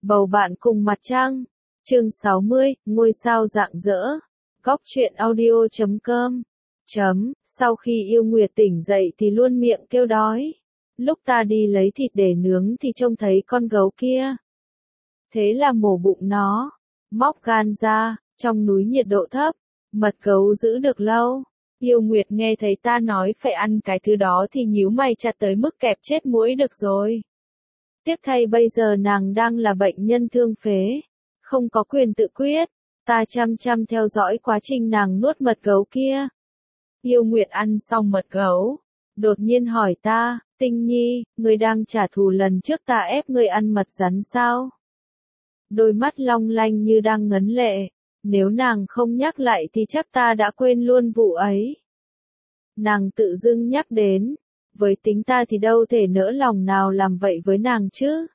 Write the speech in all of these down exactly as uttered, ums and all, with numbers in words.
Bầu bạn cùng mặt trăng. Chương sáu mươi, ngôi sao rạng rỡ. Góc truyện audio chấm com. Chấm, sau khi Yêu Nguyệt tỉnh dậy thì luôn miệng kêu đói. Lúc ta đi lấy thịt để nướng thì trông thấy con gấu kia. Thế là mổ bụng nó, móc gan ra, trong núi nhiệt độ thấp, mật gấu giữ được lâu. Yêu Nguyệt nghe thấy ta nói phải ăn cái thứ đó thì nhíu mày chặt tới mức kẹp chết muỗi được rồi. Tiếc thay bây giờ nàng đang là bệnh nhân thương phế, không có quyền tự quyết. Ta chăm chăm theo dõi quá trình nàng nuốt mật gấu kia. Yêu Nguyệt ăn xong mật gấu, đột nhiên hỏi ta, Tinh Nhi, ngươi đang trả thù lần trước ta ép ngươi ăn mật rắn sao? Đôi mắt long lanh như đang ngấn lệ, nếu nàng không nhắc lại thì chắc ta đã quên luôn vụ ấy. Nàng tự dưng nhắc đến, với tính ta thì đâu thể nỡ lòng nào làm vậy với nàng chứ.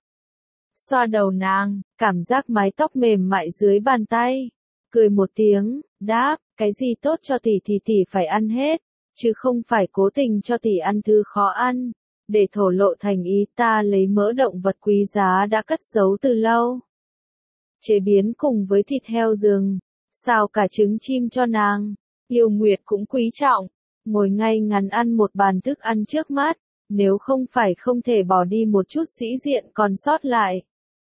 Xoa đầu nàng, cảm giác mái tóc mềm mại dưới bàn tay, cười một tiếng, đáp, cái gì tốt cho tỷ thì tỷ phải ăn hết, chứ không phải cố tình cho tỷ ăn thứ khó ăn. Để thổ lộ thành ý, ta lấy mỡ động vật quý giá đã cất giấu từ lâu, chế biến cùng với thịt heo rừng, xào cả trứng chim cho nàng. Yêu Nguyệt cũng quý trọng, ngồi ngay ngắn ăn một bàn thức ăn trước mắt, nếu không phải không thể bỏ đi một chút sĩ diện còn sót lại.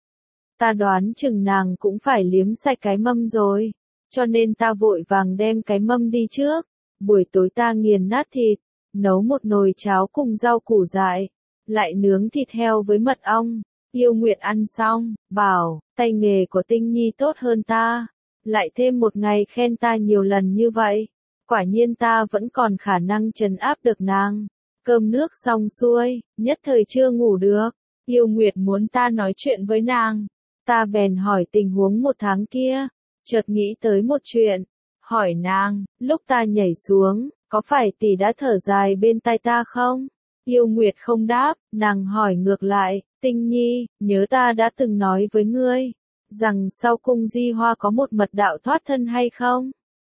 Ta đoán chừng nàng cũng phải liếm sạch cái mâm rồi, cho nên ta vội vàng đem cái mâm đi trước. Buổi tối ta nghiền nát thịt, nấu một nồi cháo cùng rau củ dại, lại nướng thịt heo với mật ong. Yêu Nguyệt ăn xong, bảo, tay nghề của Tinh Nhi tốt hơn ta, lại thêm một ngày khen ta nhiều lần như vậy. Quả nhiên ta vẫn còn khả năng trấn áp được nàng. Cơm nước xong xuôi, nhất thời chưa ngủ được. Yêu Nguyệt muốn ta nói chuyện với nàng. Ta bèn hỏi tình huống một tháng kia, chợt nghĩ tới một chuyện, hỏi nàng, lúc ta nhảy xuống, có phải tỷ đã thở dài bên tai ta không? Yêu Nguyệt không đáp, nàng hỏi ngược lại, Tinh Nhi, nhớ ta đã từng nói với ngươi, rằng sau cung Di Hoa có một mật đạo thoát thân hay không?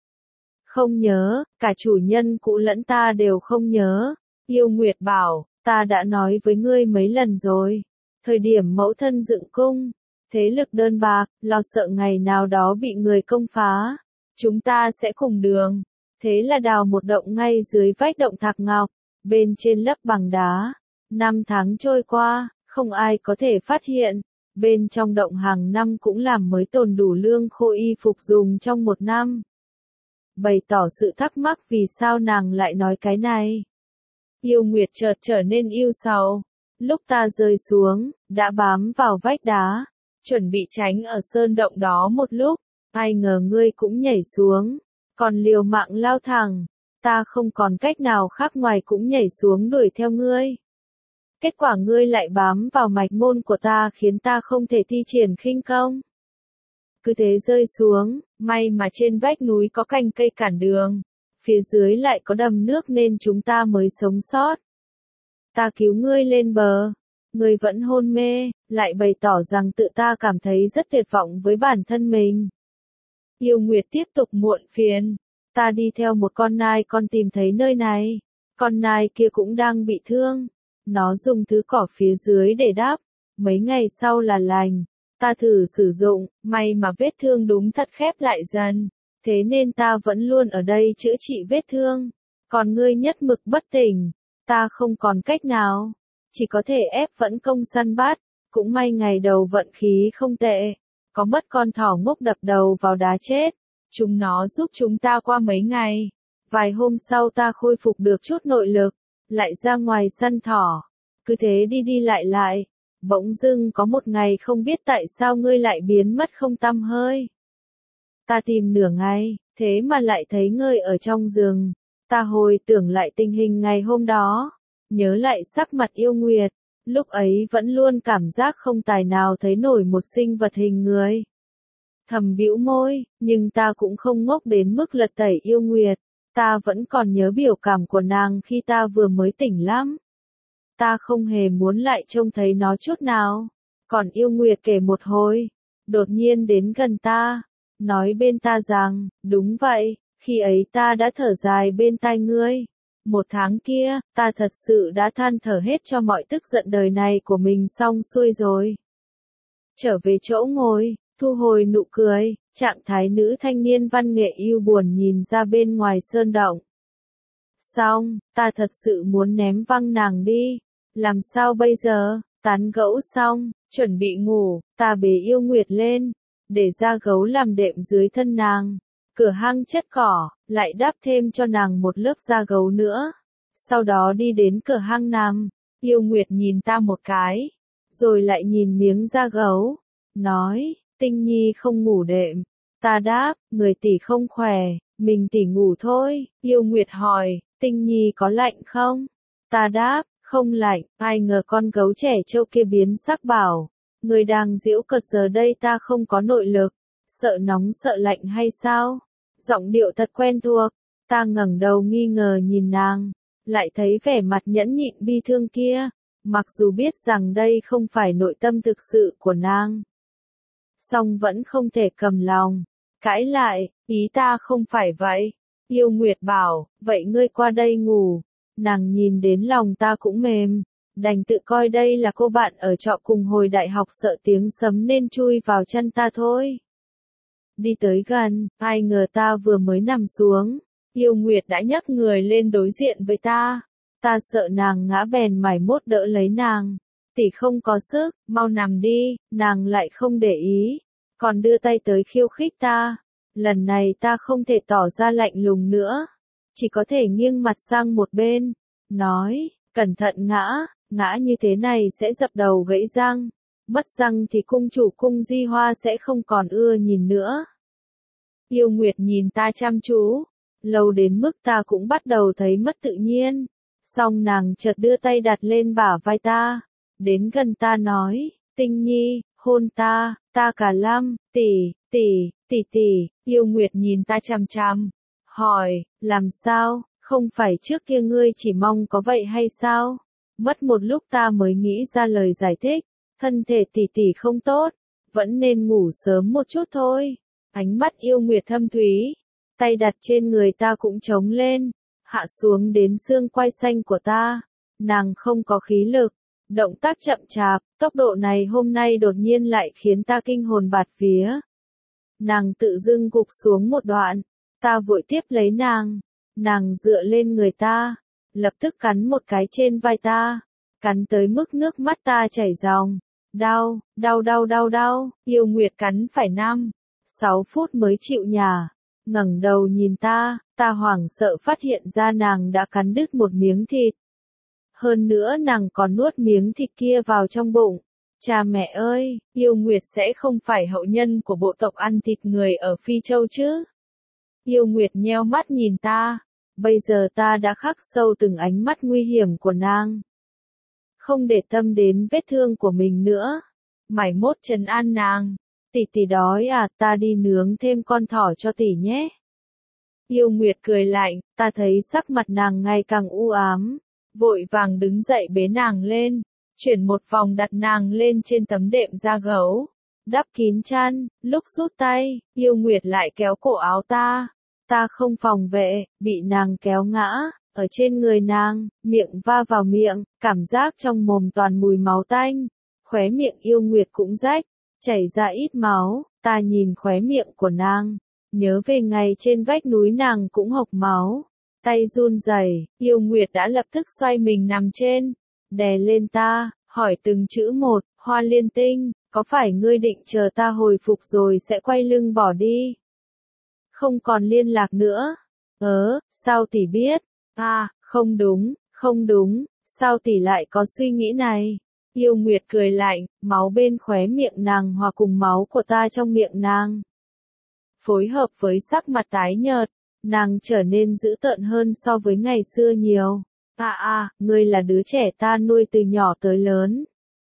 Không nhớ, cả chủ nhân cũ lẫn ta đều không nhớ. Yêu Nguyệt bảo, ta đã nói với ngươi mấy lần rồi. Thời điểm mẫu thân dựng cung, thế lực đơn bạc, lo sợ ngày nào đó bị người công phá. Chúng ta sẽ cùng đường. Thế là đào một động ngay dưới vách động Thạc Ngọc, bên trên lấp bằng đá. Năm tháng trôi qua, không ai có thể phát hiện. Bên trong động hàng năm cũng làm mới tồn đủ lương khô y phục dùng trong một năm. Bày tỏ sự thắc mắc vì sao nàng lại nói cái này. Yêu Nguyệt chợt trở nên ưu sầu. Lúc ta rơi xuống, đã bám vào vách đá, chuẩn bị tránh ở sơn động đó một lúc, ai ngờ ngươi cũng nhảy xuống, còn liều mạng lao thẳng. Ta không còn cách nào khác ngoài cũng nhảy xuống đuổi theo ngươi. Kết quả ngươi lại bám vào mạch môn của ta khiến ta không thể thi triển khinh công. Cứ thế rơi xuống, may mà trên vách núi có cành cây cản đường, phía dưới lại có đầm nước nên chúng ta mới sống sót. Ta cứu ngươi lên bờ, ngươi vẫn hôn mê, lại bày tỏ rằng tự ta cảm thấy rất tuyệt vọng với bản thân mình. Yêu Nguyệt tiếp tục muộn phiền, ta đi theo một con nai con tìm thấy nơi này, con nai kia cũng đang bị thương, nó dùng thứ cỏ phía dưới để đắp, mấy ngày sau là lành. Ta thử sử dụng, may mà vết thương đúng thật khép lại dần, thế nên ta vẫn luôn ở đây chữa trị vết thương. Còn ngươi nhất mực bất tỉnh, ta không còn cách nào, chỉ có thể ép vẫn công săn bắt. Cũng may ngày đầu vận khí không tệ, có mất con thỏ ngốc đập đầu vào đá chết, chúng nó giúp chúng ta qua mấy ngày. Vài hôm sau ta khôi phục được chút nội lực, lại ra ngoài săn thỏ, cứ thế đi đi lại lại. Bỗng dưng có một ngày không biết tại sao ngươi lại biến mất không tăm hơi. Ta tìm nửa ngày, thế mà lại thấy ngươi ở trong rừng. Ta hồi tưởng lại tình hình ngày hôm đó, nhớ lại sắc mặt Yêu Nguyệt, lúc ấy vẫn luôn cảm giác không tài nào thấy nổi một sinh vật hình người. Thầm bĩu môi, nhưng ta cũng không ngốc đến mức lật tẩy Yêu Nguyệt, ta vẫn còn nhớ biểu cảm của nàng khi ta vừa mới tỉnh lắm. Ta không hề muốn lại trông thấy nó chút nào. Còn Yêu Nguyệt kể một hồi, đột nhiên đến gần ta, nói bên ta rằng, đúng vậy, khi ấy ta đã thở dài bên tai ngươi. Một tháng kia, ta thật sự đã than thở hết cho mọi tức giận đời này của mình xong xuôi rồi. trở về chỗ ngồi, thu hồi nụ cười, trạng thái nữ thanh niên văn nghệ yêu buồn nhìn ra bên ngoài sơn động. Xong, ta thật sự muốn ném văng nàng đi, làm sao bây giờ, tán gẫu xong, chuẩn bị ngủ, ta bế yêu nguyệt lên, để ra gấu làm đệm dưới thân nàng, cửa hang chất cỏ, lại đắp thêm cho nàng một lớp da gấu nữa, sau đó đi đến cửa hang nằm, yêu nguyệt nhìn ta một cái, rồi lại nhìn miếng da gấu, nói, Tinh Nhi không ngủ đệm, ta đáp, người tỷ không khỏe, mình tỷ ngủ thôi, yêu nguyệt hỏi, Tinh Nhi có lạnh không? Ta đáp, không lạnh, ai ngờ con gấu trẻ trâu kia biến sắc bảo, người đang giễu cợt giờ đây ta không có nội lực, sợ nóng sợ lạnh hay sao? Giọng điệu thật quen thuộc, ta ngẩng đầu nghi ngờ nhìn nàng, lại thấy vẻ mặt nhẫn nhịn bi thương kia, mặc dù biết rằng đây không phải nội tâm thực sự của nàng. Song vẫn không thể cầm lòng, cãi lại, ý ta không phải vậy. Yêu Nguyệt bảo, vậy ngươi qua đây ngủ, nàng nhìn đến lòng ta cũng mềm, đành tự coi đây là cô bạn ở trọ cùng hồi đại học sợ tiếng sấm nên chui vào chăn ta thôi. Đi tới gần, ai ngờ ta vừa mới nằm xuống, Yêu Nguyệt đã nhấc người lên đối diện với ta, ta sợ nàng ngã bèn mải mốt đỡ lấy nàng, tỷ không có sức, mau nằm đi, nàng lại không để ý, còn đưa tay tới khiêu khích ta. Lần này ta không thể tỏ ra lạnh lùng nữa, chỉ có thể nghiêng mặt sang một bên, nói, cẩn thận ngã, ngã như thế này sẽ dập đầu gãy răng, mất răng thì cung chủ cung Di Hoa sẽ không còn ưa nhìn nữa. Yêu Nguyệt nhìn ta chăm chú, lâu đến mức ta cũng bắt đầu thấy mất tự nhiên, song nàng chợt đưa tay đặt lên bả vai ta, đến gần ta nói, Tinh Nhi, hôn ta, ta cả lăm, tỷ, tỷ, tỷ tỷ, Yêu Nguyệt nhìn ta chằm chằm, hỏi, làm sao, không phải trước kia ngươi chỉ mong có vậy hay sao? Mất một lúc ta mới nghĩ ra lời giải thích, thân thể tỷ tỷ không tốt, vẫn nên ngủ sớm một chút thôi. Ánh mắt Yêu Nguyệt thâm thúy, tay đặt trên người ta cũng trống lên, hạ xuống đến xương quai xanh của ta, nàng không có khí lực. Động tác chậm chạp, tốc độ này hôm nay đột nhiên lại khiến ta kinh hồn bạt vía. Nàng tự dưng gục xuống một đoạn, ta vội tiếp lấy nàng, nàng dựa lên người ta, lập tức cắn một cái trên vai ta, cắn tới mức nước mắt ta chảy ròng, đau, đau đau đau đau, Yêu Nguyệt cắn phải năm, sáu phút mới chịu nhả, ngẩng đầu nhìn ta, ta hoảng sợ phát hiện ra nàng đã cắn đứt một miếng thịt. Hơn nữa nàng còn nuốt miếng thịt kia vào trong bụng. Cha mẹ ơi, Yêu Nguyệt sẽ không phải hậu nhân của bộ tộc ăn thịt người ở Phi Châu chứ? Yêu Nguyệt nheo mắt nhìn ta, bây giờ ta đã khắc sâu từng ánh mắt nguy hiểm của nàng. Không để tâm đến vết thương của mình nữa, mải mốt trấn an nàng, tỷ tỷ đói à, ta đi nướng thêm con thỏ cho tỷ nhé. Yêu Nguyệt cười lạnh, ta thấy sắc mặt nàng ngày càng u ám. Vội vàng đứng dậy bế nàng lên, chuyển một vòng đặt nàng lên trên tấm đệm da gấu, đắp kín chăn, lúc rút tay, Yêu Nguyệt lại kéo cổ áo ta, ta không phòng vệ, bị nàng kéo ngã, ở trên người nàng, miệng va vào miệng, cảm giác trong mồm toàn mùi máu tanh, khóe miệng Yêu Nguyệt cũng rách, chảy ra ít máu, ta nhìn khóe miệng của nàng, nhớ về ngày trên vách núi nàng cũng hộc máu. Tay run rẩy, Yêu Nguyệt đã lập tức xoay mình nằm trên, đè lên ta, hỏi từng chữ một, Hoa Liên Tinh, có phải ngươi định chờ ta hồi phục rồi sẽ quay lưng bỏ đi? Không còn liên lạc nữa. Ớ, sao tỷ biết? À, không đúng, không đúng, sao tỷ lại có suy nghĩ này? Yêu Nguyệt cười lạnh, máu bên khóe miệng nàng hòa cùng máu của ta trong miệng nàng. Phối hợp với sắc mặt tái nhợt. Nàng trở nên dữ tợn hơn so với ngày xưa nhiều. À à, ngươi là đứa trẻ ta nuôi từ nhỏ tới lớn.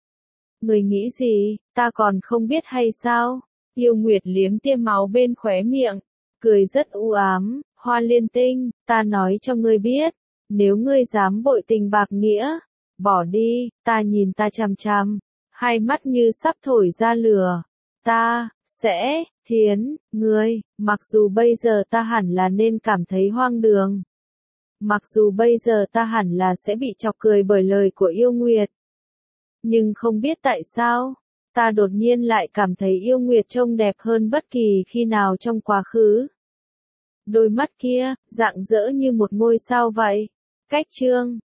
Ngươi nghĩ gì, ta còn không biết hay sao? Yêu Nguyệt liếm tiêm máu bên khóe miệng, cười rất u ám, Hoa Liên Tinh, ta nói cho ngươi biết, nếu ngươi dám bội tình bạc nghĩa, bỏ đi, ta nhìn ta chằm chằm, hai mắt như sắp thổi ra lửa, ta, sẽ, thiến, ngươi, mặc dù bây giờ ta hẳn là nên cảm thấy hoang đường. Mặc dù bây giờ ta hẳn là sẽ bị chọc cười bởi lời của Yêu Nguyệt. Nhưng không biết tại sao, ta đột nhiên lại cảm thấy yêu Nguyệt trông đẹp hơn bất kỳ khi nào trong quá khứ. Đôi mắt kia, rạng rỡ như một ngôi sao vậy. Cách chương